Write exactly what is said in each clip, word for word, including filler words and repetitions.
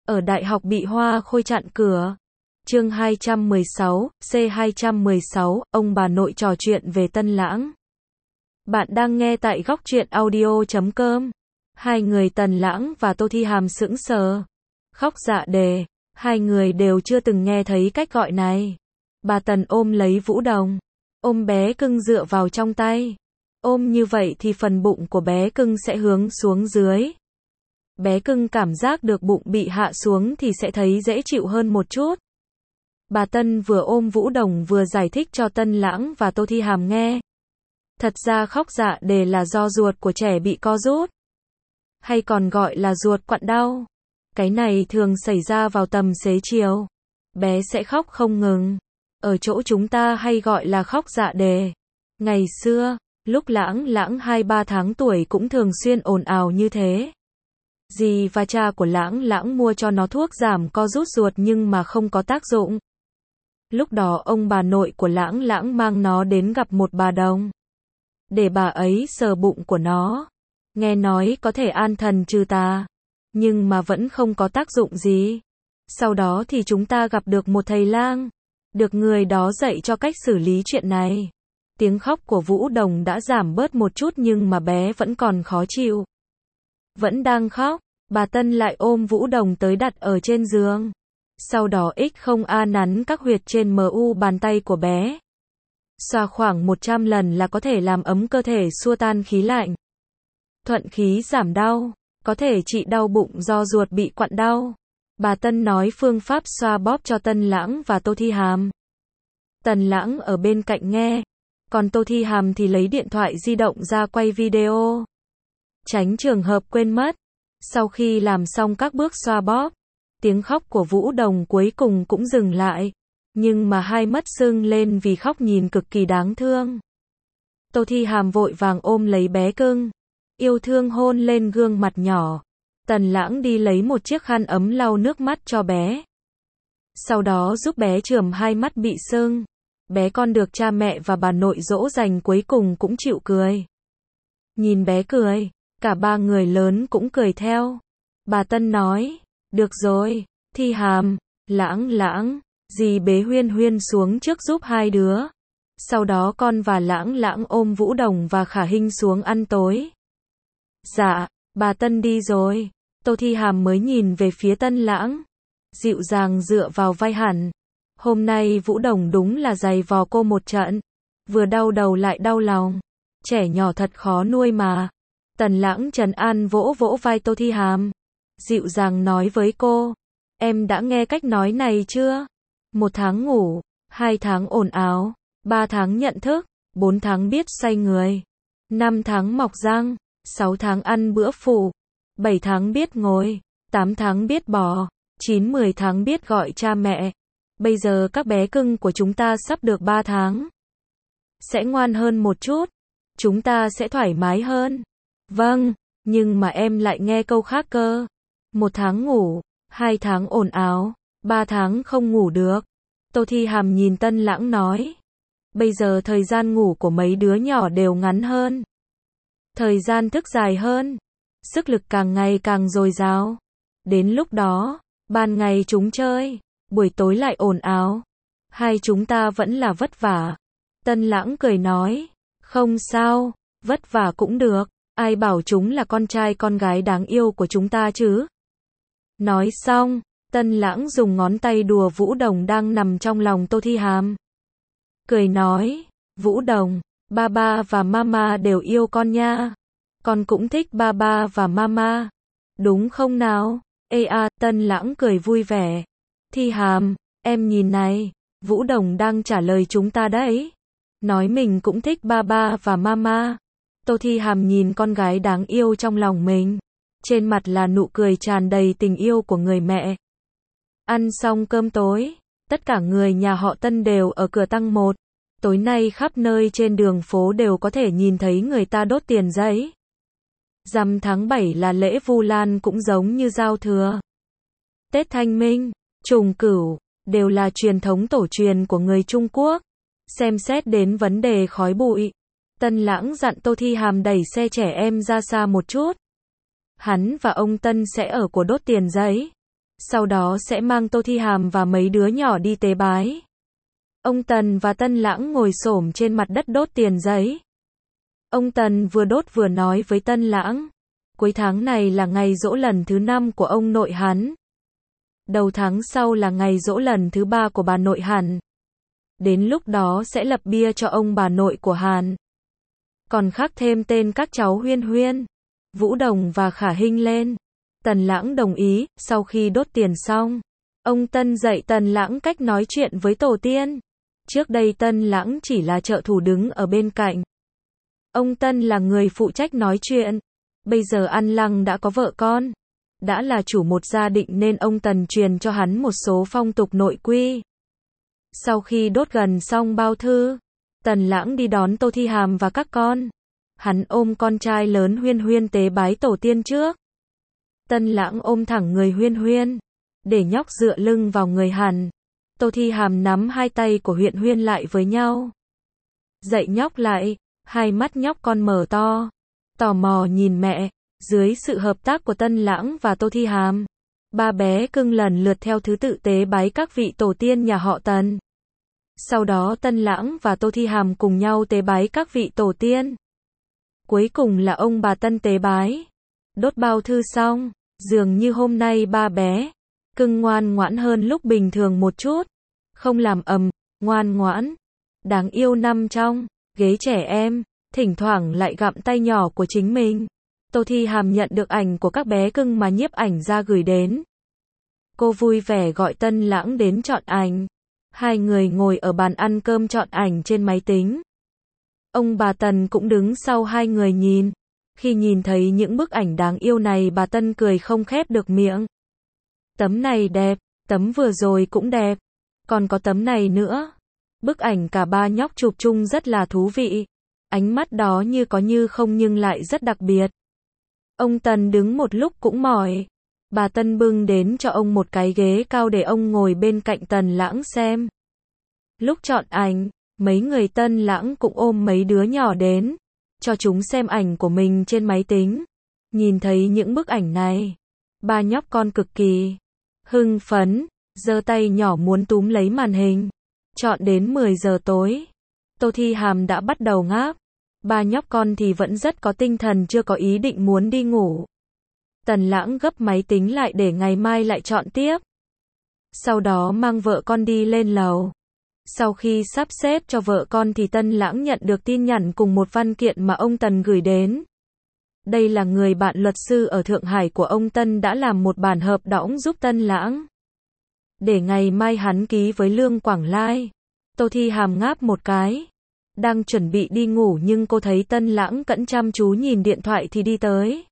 ở đại học bị hoa khôi chặn cửa. Chương hai trăm mười sáu, C hai trăm mười sáu, ông bà nội trò chuyện về Tân Lãng. Bạn đang nghe tại góc truyện audio chấm com. Hai người Tần Lãng và Tô Thi Hàm sững sờ. Khóc dạ đề. Hai người đều chưa từng nghe thấy cách gọi này. Bà Tần ôm lấy Vũ Đồng. Ôm bé cưng dựa vào trong tay. Ôm như vậy thì phần bụng của bé cưng sẽ hướng xuống dưới. Bé cưng cảm giác được bụng bị hạ xuống thì sẽ thấy dễ chịu hơn một chút. Bà Tân vừa ôm Vũ Đồng vừa giải thích cho Tân Lãng và Tô Thi Hàm nghe. Thật ra khóc dạ đề là do ruột của trẻ bị co rút. Hay còn gọi là ruột quặn đau. Cái này thường xảy ra vào tầm xế chiều. Bé sẽ khóc không ngừng. Ở chỗ chúng ta hay gọi là khóc dạ đề. Ngày xưa, lúc Lãng Lãng hai ba tháng tuổi cũng thường xuyên ồn ào như thế. Dì và cha của Lãng Lãng mua cho nó thuốc giảm co rút ruột nhưng mà không có tác dụng. Lúc đó ông bà nội của Lãng Lãng mang nó đến gặp một bà đồng. Để bà ấy sờ bụng của nó. Nghe nói có thể an thần trừ tà. Nhưng mà vẫn không có tác dụng gì. Sau đó thì chúng ta gặp được một thầy lang. Được người đó dạy cho cách xử lý chuyện này. Tiếng khóc của Vũ Đồng đã giảm bớt một chút nhưng mà bé vẫn còn khó chịu. Vẫn đang khóc, bà Tân lại ôm Vũ Đồng tới đặt ở trên giường. Sau đó ích không a nắn các huyệt trên mu bàn tay của bé. Xoa khoảng một trăm lần là có thể làm ấm cơ thể, xua tan khí lạnh. Thuận khí giảm đau, có thể trị đau bụng do ruột bị quặn đau. Bà Tân nói phương pháp xoa bóp cho Tân Lãng và Tô Thi Hàm. Tần Lãng ở bên cạnh nghe, còn Tô Thi Hàm thì lấy điện thoại di động ra quay video. Tránh trường hợp quên mất. Sau khi làm xong các bước xoa bóp, tiếng khóc của Vũ Đồng cuối cùng cũng dừng lại. Nhưng mà hai mắt sưng lên vì khóc nhìn cực kỳ đáng thương. Tô Thi Hàm vội vàng ôm lấy bé cưng. Yêu thương hôn lên gương mặt nhỏ. Tần Lãng đi lấy một chiếc khăn ấm lau nước mắt cho bé. Sau đó giúp bé chườm hai mắt bị sưng. Bé con được cha mẹ và bà nội dỗ dành cuối cùng cũng chịu cười. Nhìn bé cười, cả ba người lớn cũng cười theo. Bà Tân nói, được rồi, Thi Hàm, Lãng Lãng, dì bế Huyên Huyên xuống trước giúp hai đứa. Sau đó con và Lãng Lãng ôm Vũ Đồng và Khả Hinh xuống ăn tối. Dạ, bà Tân đi rồi. Tô Thi Hàm mới nhìn về phía Tân Lãng. Dịu dàng dựa vào vai hẳn. Hôm nay Vũ Đồng đúng là giày vò cô một trận. Vừa đau đầu lại đau lòng. Trẻ nhỏ thật khó nuôi mà. Tần Lãng trấn an vỗ vỗ vai Tô Thi Hàm. Dịu dàng nói với cô. Em đã nghe cách nói này chưa? Một tháng ngủ, hai tháng ồn ào, ba tháng nhận thức, bốn tháng biết xoay người, năm tháng mọc răng, sáu tháng ăn bữa phụ, bảy tháng biết ngồi, tám tháng biết bò, chín mười tháng biết gọi cha mẹ. Bây giờ các bé cưng của chúng ta sắp được ba tháng. Sẽ ngoan hơn một chút. Chúng ta sẽ thoải mái hơn. Vâng, nhưng mà em lại nghe câu khác cơ. Một tháng ngủ, hai tháng ồn ào, ba tháng không ngủ được. Tô Thi Hàm nhìn Tân Lãng nói. Bây giờ thời gian ngủ của mấy đứa nhỏ đều ngắn hơn. Thời gian thức dài hơn. Sức lực càng ngày càng dồi dào. Đến lúc đó, ban ngày chúng chơi, buổi tối lại ồn ào. Hai chúng ta vẫn là vất vả. Tân Lãng cười nói. Không sao, vất vả cũng được. Ai bảo chúng là con trai con gái đáng yêu của chúng ta chứ? Nói xong, Tân Lãng dùng ngón tay đùa Vũ Đồng đang nằm trong lòng Tô Thi Hàm. Cười nói, Vũ Đồng, ba ba và mama đều yêu con nha. Con cũng thích ba ba và mama. Đúng không nào? Ê à, Tân Lãng cười vui vẻ. Thi Hàm, em nhìn này, Vũ Đồng đang trả lời chúng ta đấy. Nói mình cũng thích ba ba và mama. Tô Thi Hàm nhìn con gái đáng yêu trong lòng mình. Trên mặt là nụ cười tràn đầy tình yêu của người mẹ. Ăn xong cơm tối, tất cả người nhà họ Tân đều ở cửa tăng một. Tối nay khắp nơi trên đường phố đều có thể nhìn thấy người ta đốt tiền giấy. Rằm tháng bảy là lễ Vu Lan cũng giống như giao thừa. Tết Thanh Minh, Trùng Cửu, đều là truyền thống tổ truyền của người Trung Quốc. Xem xét đến vấn đề khói bụi, Tân Lãng dặn Tô Thi Hàm đẩy xe trẻ em ra xa một chút. Hắn và ông Tân sẽ ở của đốt tiền giấy. Sau đó sẽ mang Tô Thi Hàm và mấy đứa nhỏ đi tế bái. Ông Tần và Tân Lãng ngồi xổm trên mặt đất đốt tiền giấy. Ông Tần vừa đốt vừa nói với Tân Lãng. Cuối tháng này là ngày giỗ lần thứ năm của ông nội hắn. Đầu tháng sau là ngày giỗ lần thứ ba của bà nội hắn. Đến lúc đó sẽ lập bia cho ông bà nội của hắn. Còn khắc thêm tên các cháu Huyên Huyên, Vũ Đồng và Khả Hinh lên. Tần Lãng đồng ý. Sau khi đốt tiền xong, ông Tân dạy Tần Lãng cách nói chuyện với tổ tiên. Trước đây Tân Lãng chỉ là trợ thủ đứng ở bên cạnh. Ông Tân là người phụ trách nói chuyện. Bây giờ An Lăng đã có vợ con, đã là chủ một gia đình nên ông Tần truyền cho hắn một số phong tục nội quy. Sau khi đốt gần xong bao thư, Tần Lãng đi đón Tô Thi Hàm và các con. Hắn ôm con trai lớn Huyên Huyên tế bái tổ tiên trước. Tần Lãng ôm thẳng người Huyên Huyên, để nhóc dựa lưng vào người hắn. Tô Thi Hàm nắm hai tay của Huyên Huyên lại với nhau. Dậy nhóc lại, hai mắt nhóc con mở to, tò mò nhìn mẹ. Dưới sự hợp tác của Tân Lãng và Tô Thi Hàm, ba bé cưng lần lượt theo thứ tự tế bái các vị tổ tiên nhà họ Tần. Sau đó Tân Lãng và Tô Thi Hàm cùng nhau tế bái các vị tổ tiên. Cuối cùng là ông bà Tân tế bái. Đốt bao thư xong, dường như hôm nay ba bé cưng ngoan ngoãn hơn lúc bình thường một chút. Không làm ầm, ngoan ngoãn, đáng yêu nằm trong ghế trẻ em, thỉnh thoảng lại gặm tay nhỏ của chính mình. Tô Thi Hàm nhận được ảnh của các bé cưng mà nhiếp ảnh ra gửi đến. Cô vui vẻ gọi Tân Lãng đến chọn ảnh. Hai người ngồi ở bàn ăn cơm chọn ảnh trên máy tính. Ông bà Tần cũng đứng sau hai người nhìn. Khi nhìn thấy những bức ảnh đáng yêu này bà Tân cười không khép được miệng. Tấm này đẹp, tấm vừa rồi cũng đẹp. Còn có tấm này nữa. Bức ảnh cả ba nhóc chụp chung rất là thú vị. Ánh mắt đó như có như không nhưng lại rất đặc biệt. Ông Tần đứng một lúc cũng mỏi. Bà Tân bưng đến cho ông một cái ghế cao để ông ngồi bên cạnh Tần Lãng xem. Lúc chọn ảnh, mấy người Tân Lãng cũng ôm mấy đứa nhỏ đến, cho chúng xem ảnh của mình trên máy tính. Nhìn thấy những bức ảnh này, ba nhóc con cực kỳ hưng phấn, giơ tay nhỏ muốn túm lấy màn hình. Chọn đến mười giờ tối, Tô Thi Hàm đã bắt đầu ngáp. Ba nhóc con thì vẫn rất có tinh thần, chưa có ý định muốn đi ngủ. Tần Lãng gấp máy tính lại để ngày mai lại chọn tiếp. Sau đó mang vợ con đi lên lầu. Sau khi sắp xếp cho vợ con thì Tân Lãng nhận được tin nhắn cùng một văn kiện mà ông Tần gửi đến. Đây là người bạn luật sư ở Thượng Hải của ông Tân đã làm một bản hợp đồng giúp Tân Lãng. Để ngày mai hắn ký với Lương Quảng Lai. Tô Thi Hàm ngáp một cái. Đang chuẩn bị đi ngủ nhưng cô thấy Tân Lãng cẩn chăm chú nhìn điện thoại thì đi tới.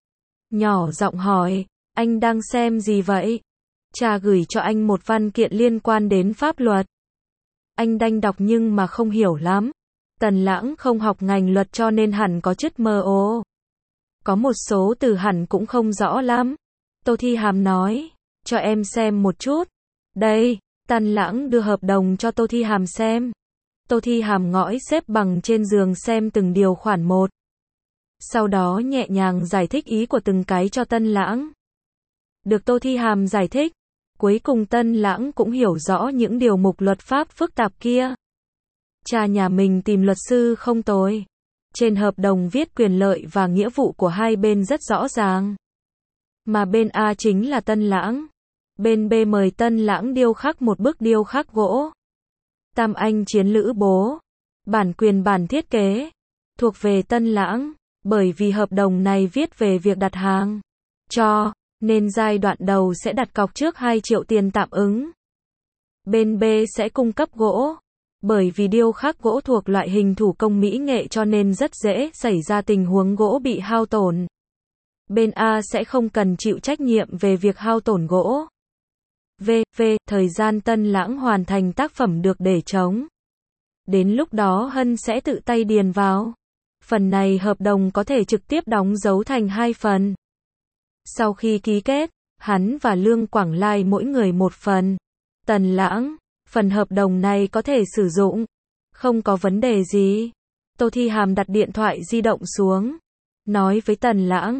Nhỏ giọng hỏi, anh đang xem gì vậy? Cha gửi cho anh một văn kiện liên quan đến pháp luật. Anh đành đọc nhưng mà không hiểu lắm. Tần Lãng không học ngành luật cho nên hẳn có chút mơ hồ. Có một số từ hẳn cũng không rõ lắm. Tô Thi Hàm nói, cho em xem một chút. Đây, Tần Lãng đưa hợp đồng cho Tô Thi Hàm xem. Tô Thi Hàm ngõi xếp bằng trên giường xem từng điều khoản một. Sau đó nhẹ nhàng giải thích ý của từng cái cho Tân Lãng. Được Tô Thi Hàm giải thích, cuối cùng Tân Lãng cũng hiểu rõ những điều mục luật pháp phức tạp kia. Cha nhà mình tìm luật sư không tồi. Trên hợp đồng viết quyền lợi và nghĩa vụ của hai bên rất rõ ràng. Mà bên A chính là Tân Lãng. Bên B mời Tân Lãng điêu khắc một bức điêu khắc gỗ. Tam Anh Chiến Lữ Bố. Bản quyền bản thiết kế thuộc về Tân Lãng, bởi vì hợp đồng này viết về việc đặt hàng cho, nên giai đoạn đầu sẽ đặt cọc trước hai triệu tiền tạm ứng. Bên B sẽ cung cấp gỗ, bởi vì điêu khắc gỗ thuộc loại hình thủ công mỹ nghệ cho nên rất dễ xảy ra tình huống gỗ bị hao tổn. Bên A sẽ không cần chịu trách nhiệm về việc hao tổn gỗ. V. V. Thời gian Tân Lãng hoàn thành tác phẩm được để trống. Đến lúc đó Hân sẽ tự tay điền vào. Phần này hợp đồng có thể trực tiếp đóng dấu thành hai phần. Sau khi ký kết, hắn và Lương Quảng Lai mỗi người một phần. Tần Lãng, phần hợp đồng này có thể sử dụng. Không có vấn đề gì. Tô Thi Hàm đặt điện thoại di động xuống. Nói với Tần Lãng,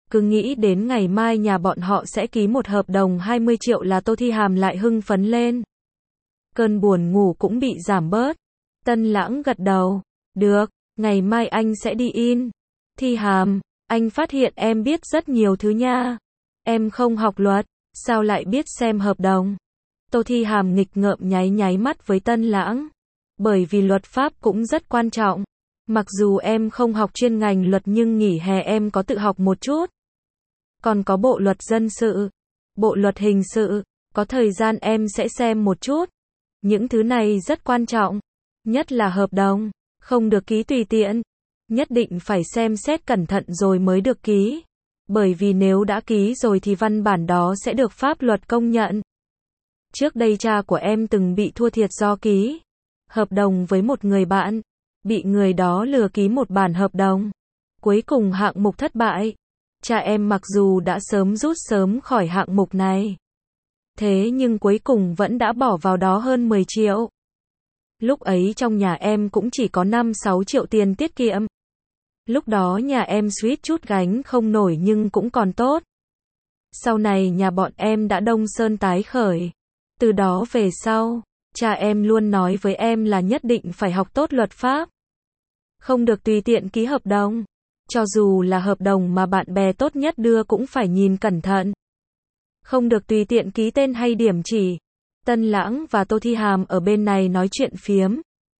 Cứ nghĩ đến ngày mai nhà bọn họ sẽ ký một hợp đồng hai mươi triệu là Tô Thi Hàm lại hưng phấn lên. Cơn buồn ngủ cũng bị giảm bớt. Tân Lãng gật đầu. Được, ngày mai anh sẽ đi in. Thi Hàm, anh phát hiện em biết rất nhiều thứ nha. Em không học luật, sao lại biết xem hợp đồng? Tô Thi Hàm nghịch ngợm nháy nháy mắt với Tân Lãng. Bởi vì luật pháp cũng rất quan trọng. Mặc dù em không học chuyên ngành luật nhưng nghỉ hè em có tự học một chút. Còn có bộ luật dân sự, bộ luật hình sự, có thời gian em sẽ xem một chút. Những thứ này rất quan trọng, nhất là hợp đồng, không được ký tùy tiện. Nhất định phải xem xét cẩn thận rồi mới được ký. Bởi vì nếu đã ký rồi thì văn bản đó sẽ được pháp luật công nhận. Trước đây cha của em từng bị thua thiệt do ký hợp đồng với một người bạn, bị người đó lừa ký một bản hợp đồng. Cuối cùng hạng mục thất bại. Cha em mặc dù đã sớm rút sớm khỏi hạng mục này. Thế nhưng cuối cùng vẫn đã bỏ vào đó hơn mười triệu. Lúc ấy trong nhà em cũng chỉ có năm sáu triệu tiền tiết kiệm. Lúc đó nhà em suýt chút gánh không nổi nhưng cũng còn tốt. Sau này nhà bọn em đã đông sơn tái khởi. Từ đó về sau, cha em luôn nói với em là nhất định phải học tốt luật pháp. Không được tùy tiện ký hợp đồng. Cho dù là hợp đồng mà bạn bè tốt nhất đưa cũng phải nhìn cẩn thận. Không được tùy tiện ký tên hay điểm chỉ. Tân Lãng và Tô Thi Hàm ở bên này nói chuyện phiếm.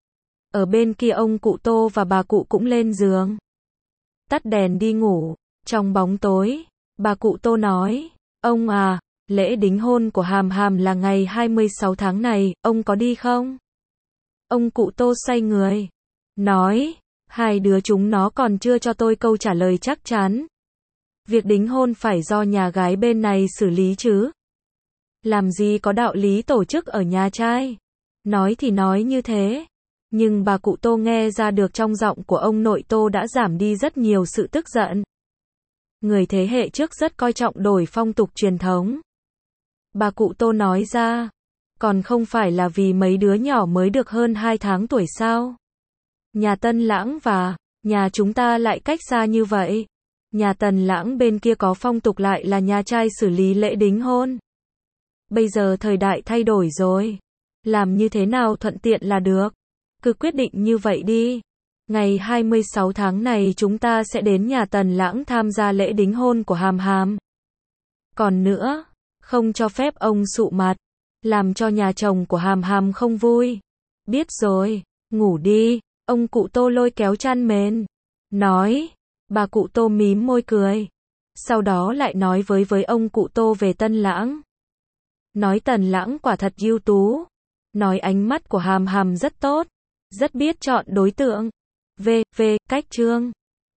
Ở bên kia ông cụ Tô và bà cụ cũng lên giường. Tắt đèn đi ngủ. Trong bóng tối, bà cụ Tô nói, ông à, lễ đính hôn của Hàm Hàm là ngày hai mươi sáu tháng này, ông có đi không? Ông cụ Tô xoay người, nói, hai đứa chúng nó còn chưa cho tôi câu trả lời chắc chắn. Việc đính hôn phải do nhà gái bên này xử lý chứ. Làm gì có đạo lý tổ chức ở nhà trai. Nói thì nói như thế. Nhưng bà cụ Tô nghe ra được trong giọng của ông nội Tô đã giảm đi rất nhiều sự tức giận. Người thế hệ trước rất coi trọng đổi phong tục truyền thống. Bà cụ Tô nói ra, còn không phải là vì mấy đứa nhỏ mới được hơn hai tháng tuổi sao? Nhà Tân Lãng và nhà chúng ta lại cách xa như vậy. Nhà Tần Lãng bên kia có phong tục lại là nhà trai xử lý lễ đính hôn. Bây giờ thời đại thay đổi rồi. Làm như thế nào thuận tiện là được. Cứ quyết định như vậy đi. Ngày hai mươi sáu tháng này chúng ta sẽ đến nhà Tần Lãng tham gia lễ đính hôn của Hàm Hàm. Còn nữa, không cho phép ông sụ mặt. Làm cho nhà chồng của Hàm Hàm không vui. Biết rồi, ngủ đi. Ông cụ Tô lôi kéo chăn mền. Nói. Bà cụ Tô mím môi cười. Sau đó lại nói với với ông cụ Tô về Tân Lãng. Nói Tần Lãng quả thật ưu tú. Nói ánh mắt của Hàm Hàm rất tốt. Rất biết chọn đối tượng. V. V. Cách chương.